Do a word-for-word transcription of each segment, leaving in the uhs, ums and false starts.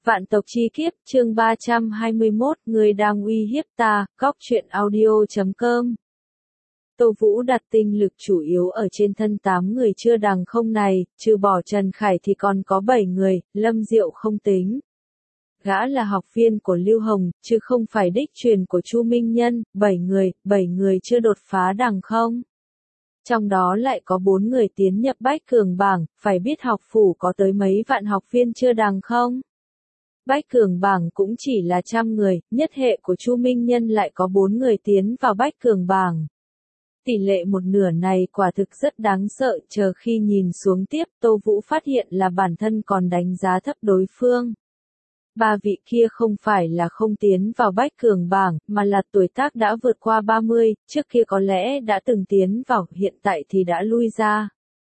Vạn tộc chi kiếp, chương ba trăm hai mươi mốt, người đang uy hiếp ta, góc truyện audio chấm com. Tô Vũ đặt tinh lực chủ yếu ở trên thân tám người chưa đằng không này, trừ bỏ Trần Khải thì còn có bảy người, Lâm Diệu không tính. Gã là học viên của Lưu Hồng, chứ không phải đích truyền của Chu Minh Nhân, bảy người, bảy người chưa đột phá đằng không. Trong đó lại có bốn người tiến nhập Bách Cường bảng, phải biết học phủ có tới mấy vạn học viên chưa đằng không. Bách Cường bảng cũng chỉ là trăm người, nhất hệ của Chu Minh Nhân lại có bốn người tiến vào Bách Cường bảng. Tỷ lệ một nửa này quả thực rất đáng sợ, chờ khi nhìn xuống tiếp Tô Vũ phát hiện là bản thân còn đánh giá thấp đối phương. Ba vị kia không phải là không tiến vào Bách Cường bảng, mà là tuổi tác đã vượt qua ba mươi, trước kia có lẽ đã từng tiến vào, hiện tại thì đã lui ra.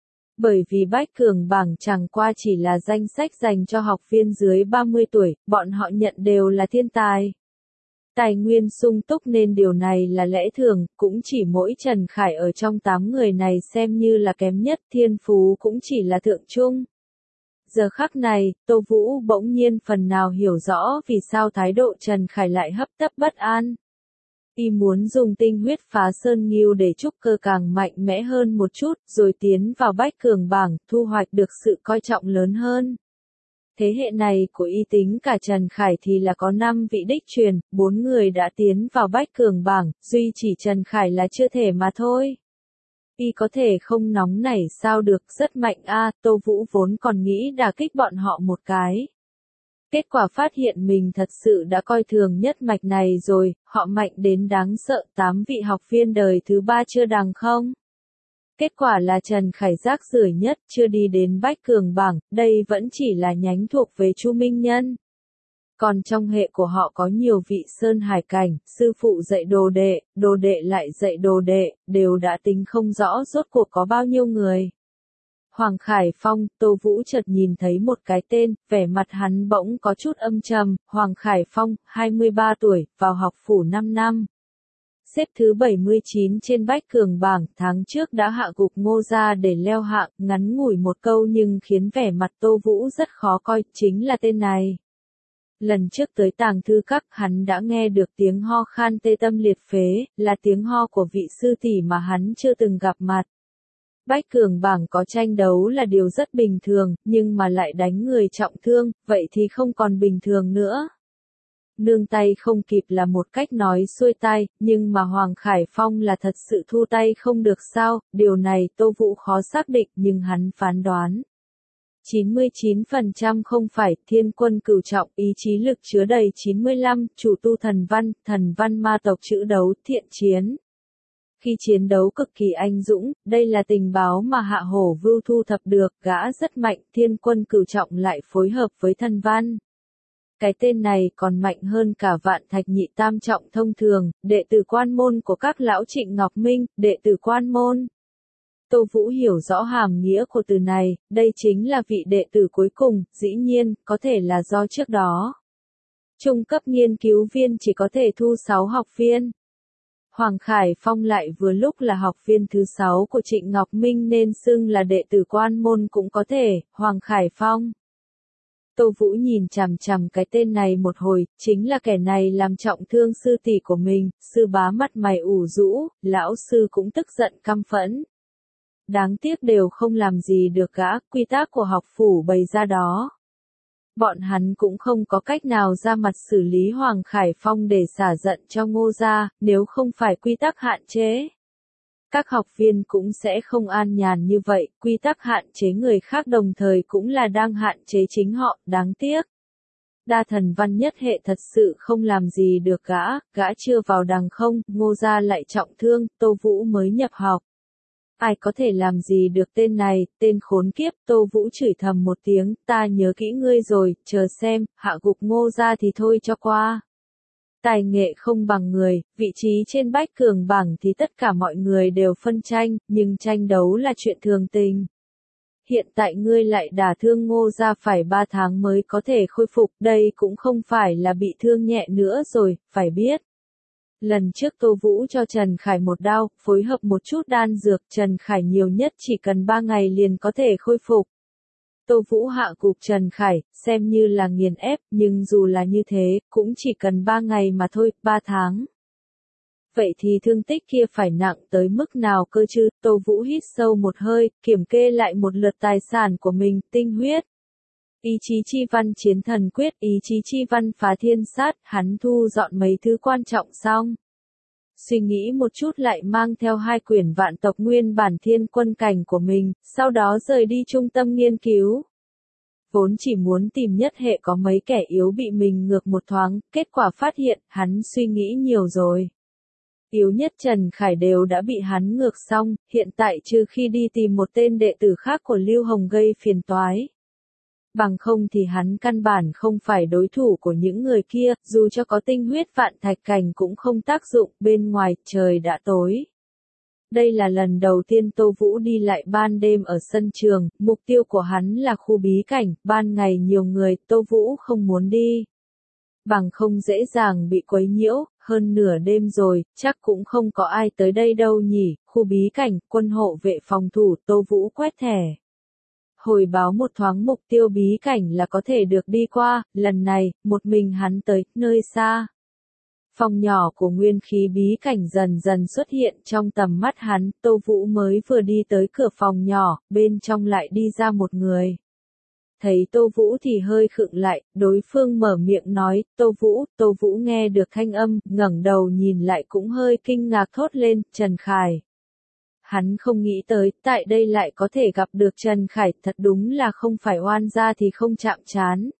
Bởi vì Bách Cường bảng chẳng qua chỉ là danh sách dành cho học viên dưới ba mươi tuổi, bọn họ nhận đều là thiên tài. Tài nguyên sung túc nên điều này là lẽ thường, cũng chỉ mỗi Trần Khải ở trong tám người này xem như là kém nhất, thiên phú cũng chỉ là thượng trung. Giờ khắc này, Tô Vũ bỗng nhiên phần nào hiểu rõ vì sao thái độ Trần Khải lại hấp tấp bất an. Y muốn dùng tinh huyết phá sơn nghiêu để trúc cơ càng mạnh mẽ hơn một chút, rồi tiến vào Bách Cường bảng, thu hoạch được sự coi trọng lớn hơn. Thế hệ này của Y tính cả Trần Khải thì là có năm vị đích truyền, bốn người đã tiến vào Bách Cường bảng, duy chỉ Trần Khải là chưa thể mà thôi. Y có thể không nóng nảy sao được, rất mạnh a. Tô Vũ vốn còn nghĩ đả kích bọn họ một cái. Kết quả phát hiện mình thật sự đã coi thường nhất mạch này rồi, họ mạnh đến đáng sợ, tám vị học viên đời thứ ba chưa đằng không. Kết quả là Trần Khải rác rưởi nhất, chưa đi đến Bách Cường bảng, đây vẫn chỉ là nhánh thuộc về Chu Minh Nhân. Còn trong hệ của họ có nhiều vị sơn hải cảnh, sư phụ dạy đồ đệ, đồ đệ lại dạy đồ đệ, đều đã tính không rõ rốt cuộc có bao nhiêu người. Hoàng Khải Phong, Tô Vũ chợt nhìn thấy một cái tên, vẻ mặt hắn bỗng có chút âm trầm, Hoàng Khải Phong, hai mươi ba tuổi, vào học phủ năm năm. Xếp thứ bảy mươi chín trên Bách Cường bảng, tháng trước đã hạ gục Ngô gia để leo hạng, ngắn ngủi một câu nhưng khiến vẻ mặt Tô Vũ rất khó coi, chính là tên này. Lần trước tới tàng thư các, hắn đã nghe được tiếng ho khan tê tâm liệt phế, là tiếng ho của vị sư tỷ mà hắn chưa từng gặp mặt. Bách Cường bảng có tranh đấu là điều rất bình thường, nhưng mà lại đánh người trọng thương, vậy thì không còn bình thường nữa. Nương tay không kịp là một cách nói xuôi tai, nhưng mà Hoàng Khải Phong là thật sự thu tay không được sao, điều này Tô Vũ khó xác định nhưng hắn phán đoán. chín mươi chín phần trăm không phải, thiên quân cửu trọng, ý chí lực chứa đầy chín mươi lăm, chủ tu thần văn, thần văn ma tộc chữ đấu, thiện chiến. Khi chiến đấu cực kỳ anh dũng, đây là tình báo mà Hạ Hổ Vưu thu thập được, gã rất mạnh, thiên quân cửu trọng lại phối hợp với thần văn. Cái tên này còn mạnh hơn cả Vạn Thạch nhị tam trọng thông thường, đệ tử quan môn của các lão Trịnh Ngọc Minh, đệ tử quan môn. Tô Vũ hiểu rõ hàm nghĩa của từ này, đây chính là vị đệ tử cuối cùng, dĩ nhiên, có thể là do trước đó. Trung cấp nghiên cứu viên chỉ có thể thu sáu học viên. Hoàng Khải Phong lại vừa lúc là học viên thứ sáu của Trịnh Ngọc Minh nên xưng là đệ tử quan môn cũng có thể, Hoàng Khải Phong. Tô Vũ nhìn chằm chằm cái tên này một hồi, chính là kẻ này làm trọng thương sư tỷ của mình, sư bá mặt mày ủ rũ, lão sư cũng tức giận căm phẫn. Đáng tiếc đều không làm gì được gã, quy tắc của học phủ bày ra đó. Bọn hắn cũng không có cách nào ra mặt xử lý Hoàng Khải Phong để xả giận cho Ngô gia, nếu không phải quy tắc hạn chế. Các học viên cũng sẽ không an nhàn như vậy, quy tắc hạn chế người khác đồng thời cũng là đang hạn chế chính họ, đáng tiếc. Đa thần văn nhất hệ thật sự không làm gì được gã, gã chưa vào đằng không, Ngô gia lại trọng thương, Tô Vũ mới nhập học. Ai có thể làm gì được tên này, tên khốn kiếp, Tô Vũ chửi thầm một tiếng, ta nhớ kỹ ngươi rồi, chờ xem, hạ gục Ngô gia thì thôi cho qua. Tài nghệ không bằng người, vị trí trên Bách Cường bảng thì tất cả mọi người đều phân tranh, nhưng tranh đấu là chuyện thường tình. Hiện tại ngươi lại đả thương Ngô gia phải ba tháng mới có thể khôi phục, đây cũng không phải là bị thương nhẹ nữa rồi, phải biết. Lần trước Tô Vũ cho Trần Khải một đao, phối hợp một chút đan dược, Trần Khải nhiều nhất chỉ cần ba ngày liền có thể khôi phục. Tô Vũ hạ gục Trần Khải, xem như là nghiền ép, nhưng dù là như thế, cũng chỉ cần ba ngày mà thôi, ba tháng. Vậy thì thương tích kia phải nặng tới mức nào cơ chứ? Tô Vũ hít sâu một hơi, kiểm kê lại một lượt tài sản của mình, tinh huyết. Ý chí chi văn chiến thần quyết, ý chí chi văn phá thiên sát, hắn thu dọn mấy thứ quan trọng xong. Suy nghĩ một chút lại mang theo hai quyển vạn tộc nguyên bản thiên quân cảnh của mình, sau đó rời đi trung tâm nghiên cứu. Vốn chỉ muốn tìm nhất hệ có mấy kẻ yếu bị mình ngược một thoáng, kết quả phát hiện, hắn suy nghĩ nhiều rồi. Yếu nhất Trần Khải đều đã bị hắn ngược xong, hiện tại trừ khi đi tìm một tên đệ tử khác của Lưu Hồng gây phiền toái. Bằng không thì hắn căn bản không phải đối thủ của những người kia, dù cho có tinh huyết vạn thạch cảnh cũng không tác dụng, bên ngoài trời đã tối. Đây là lần đầu tiên Tô Vũ đi lại ban đêm ở sân trường, mục tiêu của hắn là khu bí cảnh, ban ngày nhiều người, Tô Vũ không muốn đi. Bằng không dễ dàng bị quấy nhiễu, hơn nửa đêm rồi, chắc cũng không có ai tới đây đâu nhỉ, khu bí cảnh, quân hộ vệ phòng thủ, Tô Vũ quét thẻ. Hồi báo một thoáng mục tiêu bí cảnh là có thể được đi qua, lần này, một mình hắn tới, nơi xa. Phòng nhỏ của nguyên khí bí cảnh dần dần xuất hiện trong tầm mắt hắn, Tô Vũ mới vừa đi tới cửa phòng nhỏ, bên trong lại đi ra một người. Thấy Tô Vũ thì hơi khựng lại, đối phương mở miệng nói, Tô Vũ, Tô Vũ nghe được thanh âm, ngẩng đầu nhìn lại cũng hơi kinh ngạc thốt lên, Trần Khải. Hắn không nghĩ tới, tại đây lại có thể gặp được Trần Khải, thật đúng là không phải oan gia thì không chạm trán.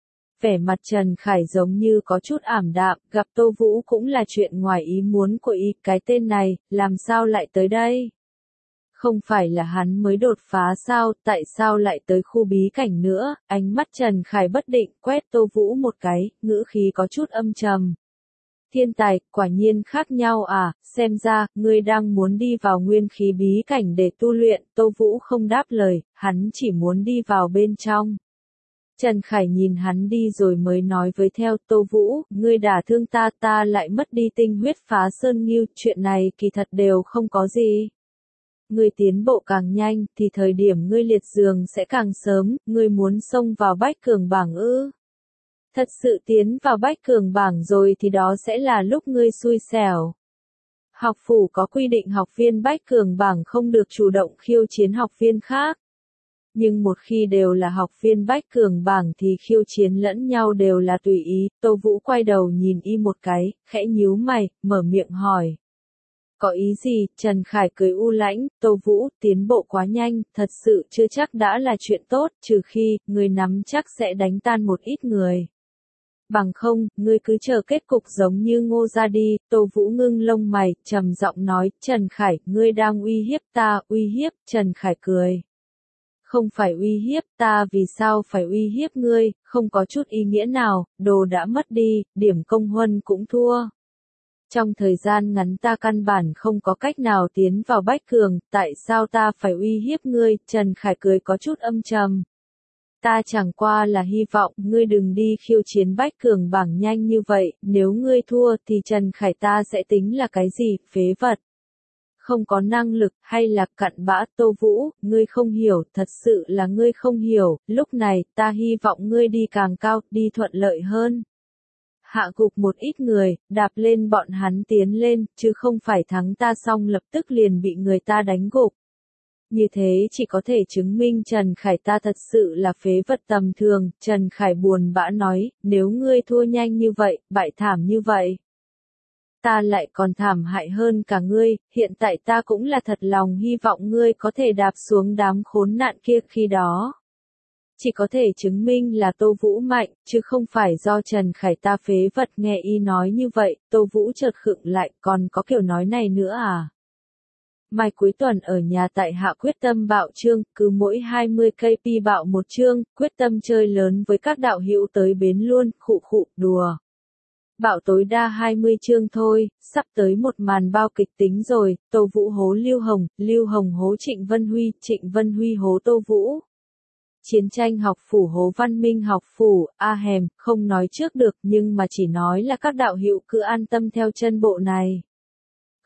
Vẻ mặt Trần Khải giống như có chút ảm đạm, gặp Tô Vũ cũng là chuyện ngoài ý muốn của y, cái tên này, làm sao lại tới đây? Không phải là hắn mới đột phá sao, tại sao lại tới khu bí cảnh nữa? Ánh mắt Trần Khải bất định, quét Tô Vũ một cái, ngữ khí có chút âm trầm. Thiên tài, quả nhiên khác nhau à, xem ra, ngươi đang muốn đi vào nguyên khí bí cảnh để tu luyện, Tô Vũ không đáp lời, hắn chỉ muốn đi vào bên trong. Trần Khải nhìn hắn đi rồi mới nói với theo, Tô Vũ, ngươi đả thương ta, ta lại mất đi tinh huyết phá sơn nghiêu, chuyện này kỳ thật đều không có gì. Ngươi tiến bộ càng nhanh, thì thời điểm ngươi liệt giường sẽ càng sớm, ngươi muốn xông vào bách cường bảng ư. Thật sự tiến vào bách cường bảng rồi thì đó sẽ là lúc ngươi xui xẻo. Học phủ có quy định học viên bách cường bảng không được chủ động khiêu chiến học viên khác. Nhưng một khi đều là học viên bách cường bảng thì khiêu chiến lẫn nhau đều là tùy ý, Tô Vũ quay đầu nhìn y một cái, khẽ nhíu mày, mở miệng hỏi. Có ý gì? Trần Khải cười u lãnh, Tô Vũ, tiến bộ quá nhanh, thật sự chưa chắc đã là chuyện tốt, trừ khi, người nắm chắc sẽ đánh tan một ít người. Bằng không, ngươi cứ chờ kết cục giống như Ngô ra đi, Tô Vũ ngưng lông mày, trầm giọng nói, Trần Khải, ngươi đang uy hiếp ta, uy hiếp, Trần Khải cười. Không phải uy hiếp ta, vì sao phải uy hiếp ngươi, không có chút ý nghĩa nào, đồ đã mất đi, điểm công huân cũng thua. Trong thời gian ngắn ta căn bản không có cách nào tiến vào bách cường, tại sao ta phải uy hiếp ngươi, Trần Khải cười có chút âm trầm. Ta chẳng qua là hy vọng ngươi đừng đi khiêu chiến bách cường bảng nhanh như vậy, nếu ngươi thua thì Trần Khải ta sẽ tính là cái gì, phế vật. Không có năng lực, hay là cặn bã, Tô Vũ, ngươi không hiểu, thật sự là ngươi không hiểu, lúc này, ta hy vọng ngươi đi càng cao, đi thuận lợi hơn. Hạ gục một ít người, đạp lên bọn hắn tiến lên, chứ không phải thắng ta xong lập tức liền bị người ta đánh gục. Như thế chỉ có thể chứng minh Trần Khải ta thật sự là phế vật tầm thường, Trần Khải buồn bã nói, nếu ngươi thua nhanh như vậy, bại thảm như vậy. Ta lại còn thảm hại hơn cả ngươi, hiện tại ta cũng là thật lòng hy vọng ngươi có thể đạp xuống đám khốn nạn kia khi đó. Chỉ có thể chứng minh là Tô Vũ mạnh, chứ không phải do Trần Khải ta phế vật. Nghe y nói như vậy, Tô Vũ chợt khựng lại, còn có kiểu nói này nữa à? Mai cuối tuần ở nhà tại hạ quyết tâm bạo chương, cứ mỗi hai mươi cây pi bạo một chương, quyết tâm chơi lớn với các đạo hữu tới bến luôn, khụ khụ, đùa. Bạo tối đa hai mươi chương thôi, sắp tới một màn bao kịch tính rồi, Tô Vũ hố Lưu Hồng, Lưu Hồng hố Trịnh Vân Huy, Trịnh Vân Huy hố Tô Vũ. Chiến tranh học phủ hố văn minh học phủ, a hèm, không nói trước được nhưng mà chỉ nói là các đạo hữu cứ an tâm theo chân bộ này.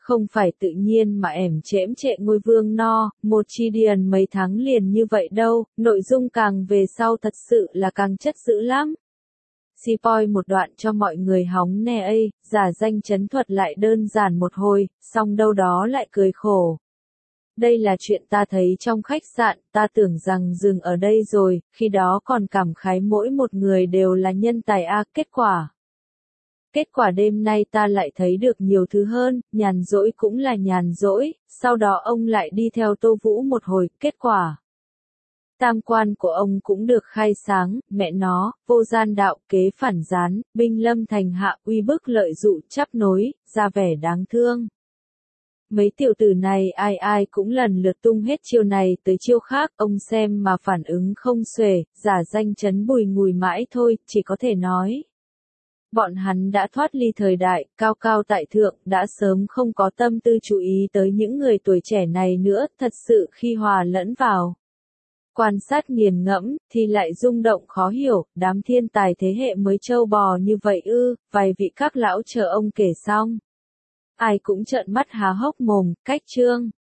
Không phải tự nhiên mà ẻm chễm trệ ngôi vương no, một chi điền mấy tháng liền như vậy đâu, nội dung càng về sau thật sự là càng chất dữ lắm. Spoil một đoạn cho mọi người hóng nè ây, giả danh chấn thuật lại đơn giản một hồi, xong đâu đó lại cười khổ. Đây là chuyện ta thấy trong khách sạn, ta tưởng rằng dừng ở đây rồi, khi đó còn cảm khái mỗi một người đều là nhân tài a, kết quả. Kết quả đêm nay ta lại thấy được nhiều thứ hơn, nhàn rỗi cũng là nhàn rỗi, sau đó ông lại đi theo Tô Vũ một hồi, kết quả. Tam quan của ông cũng được khai sáng, mẹ nó, vô gian đạo, kế phản gián, binh lâm thành hạ, uy bức lợi dụ, chắp nối, ra vẻ đáng thương. Mấy tiểu tử này ai ai cũng lần lượt tung hết chiêu này tới chiêu khác, ông xem mà phản ứng không xuể, giả danh chấn bùi ngùi mãi thôi, chỉ có thể nói. Bọn hắn đã thoát ly thời đại, cao cao tại thượng, đã sớm không có tâm tư chú ý tới những người tuổi trẻ này nữa, thật sự khi hòa lẫn vào. Quan sát nghiền ngẫm, thì lại rung động khó hiểu, đám thiên tài thế hệ mới trâu bò như vậy ư, vài vị các lão chờ ông kể xong. Ai cũng trợn mắt há hốc mồm, cách chương.